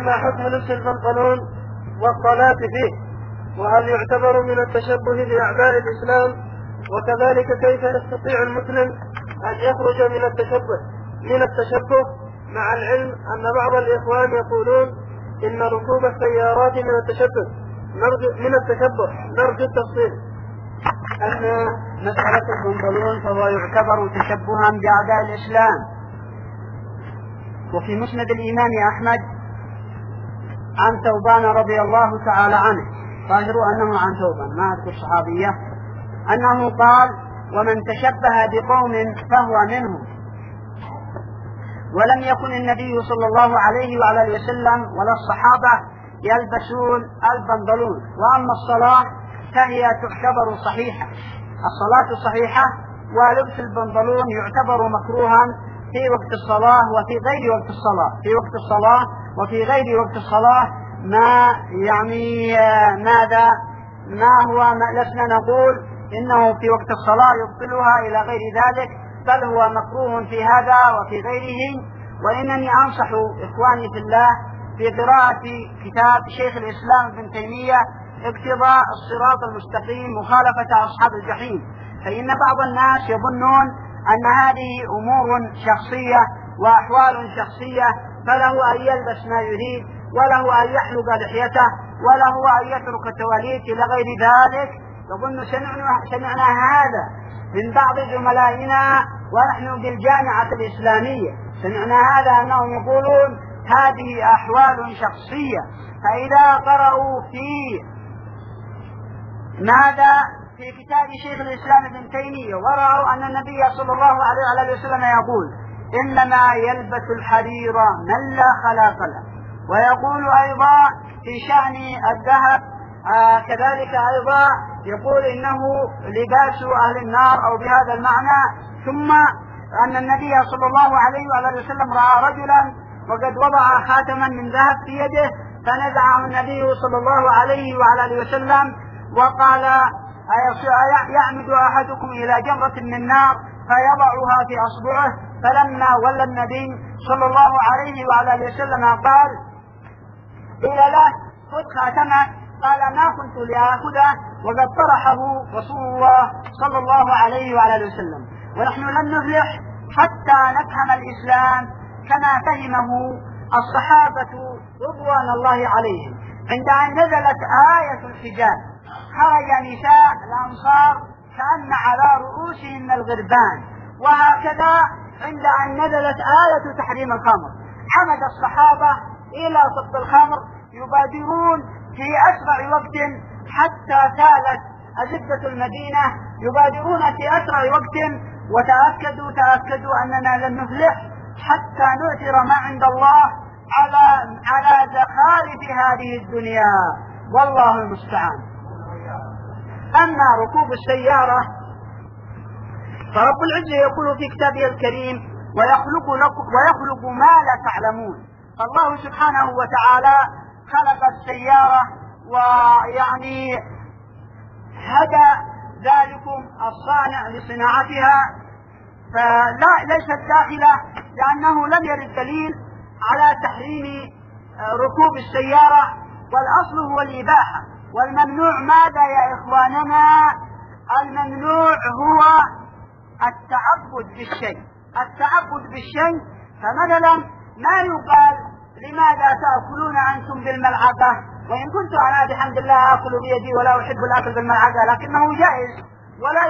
فما حكم لبس البنطلون والصلاة فيه؟ وهل يعتبر من التشبه بأعداء الإسلام؟ وكذلك كيف يستطيع المسلم أن يخرج من التشبه مع العلم أن بعض الإخوان يقولون إن ركوب السيارات من التشبه؟ نرجو التفصيل. أما مسألة البنطلون فهو يعتبر تشبها بأعداء الإسلام. وفي مسند الإمام أحمد عن ثوبان رضي الله تعالى عنه، ظاهر أنه عن ثوبان ما أذكر صحابية، أنه قال: ومن تشبه بقوم فهو منهم. ولم يكن النبي صلى الله عليه وعلى آله وسلم ولا الصحابة يلبسون البنطلون. وأما الصلاة فهي تعتبر صحيحة، الصلاة صحيحة، ولبس البنطلون يعتبر مكروها في وقت الصلاة وفي غير وقت الصلاة، في وقت الصلاة وفي غير وقت الصلاة. ما يعني ماذا ما هو ما لسنا نقول إنه في وقت الصلاة يبطلها إلى غير ذلك، بل هو مكروه في هذا وفي غيره. وإنني أنصح إخواني في الله بقراءة كتاب شيخ الإسلام ابن تيمية اقتضاء الصراط المستقيم مخالفة أصحاب الجحيم، فإن بعض الناس يظنون أن هذه أمور شخصية وأحوال شخصية، فله أن يلبس ما يريد، وله أن يحلق لحيته، وله أن يترك التواليت إلى غير ذلك. يظن سمعنا هذا من بعض زملائنا ونحن بالجامعة الإسلامية، سمعنا هذا أنهم يقولون هذه أحوال شخصية. فإذا قرأوا في ماذا في كتاب شيخ الإسلام ابن تيمية ورأوا أن النبي صلى الله عليه وسلم يقول: إنما يلبس الحرير من لا خلاق له، ويقول أيضا في شأن الذهب كذلك أيضا يقول إنه لباس أهل النار أو بهذا المعنى. ثم أن النبي صلى الله عليه وسلم رأى رجلا وقد وضع خاتما من ذهب في يده، فنزعه النبي صلى الله عليه وسلم وقال: يعمد أحدكم إلى جمرة من نار فيضعها في أصبعه. فلما ولى النبي صلى الله عليه وسلم قال: قيل له: خذ خاتمك. قال: ما كنت لآخذه، وقد طرحه رسول الله صلى الله عليه وسلم. ونحن لن نفلح حتى نفهم الإسلام كما فهمه الصحابة رضوان الله عليهم. عند أن نزلت آية الحجاب خرج نساء الأنصار كأن على رؤوسهن الغربان. وهكذا عند أن نزلت آية تحريم الخمر حمد الصحابة إلى صد الخمر، يبادرون في أسرع وقت حتى سالت أزبة المدينة، يبادرون في أسرع وقت. وتأكدوا أننا لن نفلح حتى نؤثر ما عند الله على زخارف هذه الدنيا، والله المستعان. أما ركوب السيارة فرب العزة يقول في كتابه الكريم: ويخلق ما لا تعلمون. الله سبحانه وتعالى خلق السيارة ويعني هدى ذلكم الصانع لصناعتها، فليست داخلة، لأنه لم يرد دليل على تحريم ركوب السيارة، والأصل هو الإباحة. والممنوع ماذا يا إخواننا؟ الممنوع هو التعبد بالشيء. فمثلا ما يقال: لماذا تأكلون أنتم بالملعقة؟ وإن كنت أنا بحمد الله أكل بيدي ولا أحب الأكل بالملعقة، لكنه جائز. ولا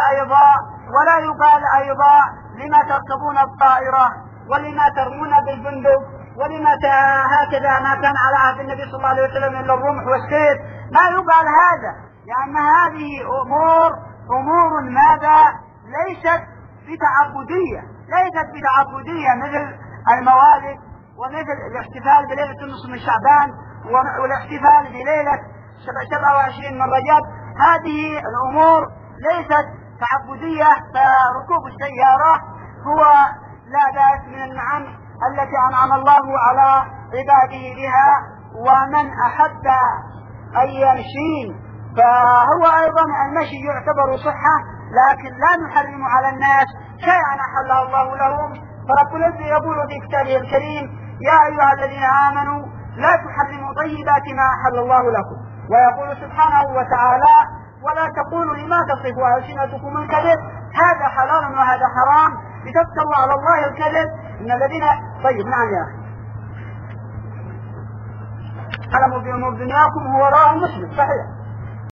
يقال أيضا لما تركبون الطائرة، ولما ترمون بالبندق، ولما هكذا ما كان على عهد النبي صلى الله عليه وسلم إلا الرمح والسيف. ما يقال هذا، لأن هذه أمور ماذا ليست بتعبدية مثل الموالد ومثل الاحتفال بليلة النصف من شعبان والاحتفال بليلة 27 من رجب. هذه الأمور ليست تعبدية. فركوب السيارة هو لا بأس من النعم التي أنعم الله على عباده بها. ومن أحب أن يمشي فهو أيضا المشي يعتبر صحة، لكن لا نحرم على الناس شيئا أحله الله لهم. فرب العزة يقول في كتابه الكريم: يا أيها الذين آمنوا لا تحرموا طيبات ما أحل الله لكم. ويقول سبحانه وتعالى ولا تقولوا لما تصف ألسنتكم الكذب هذا حلال وهذا حرام لتفتروا على الله الكذب إن الذين. طيب نعم يا أخي أعلموا بأمور دنياكم هو رواه مسلم صحيح.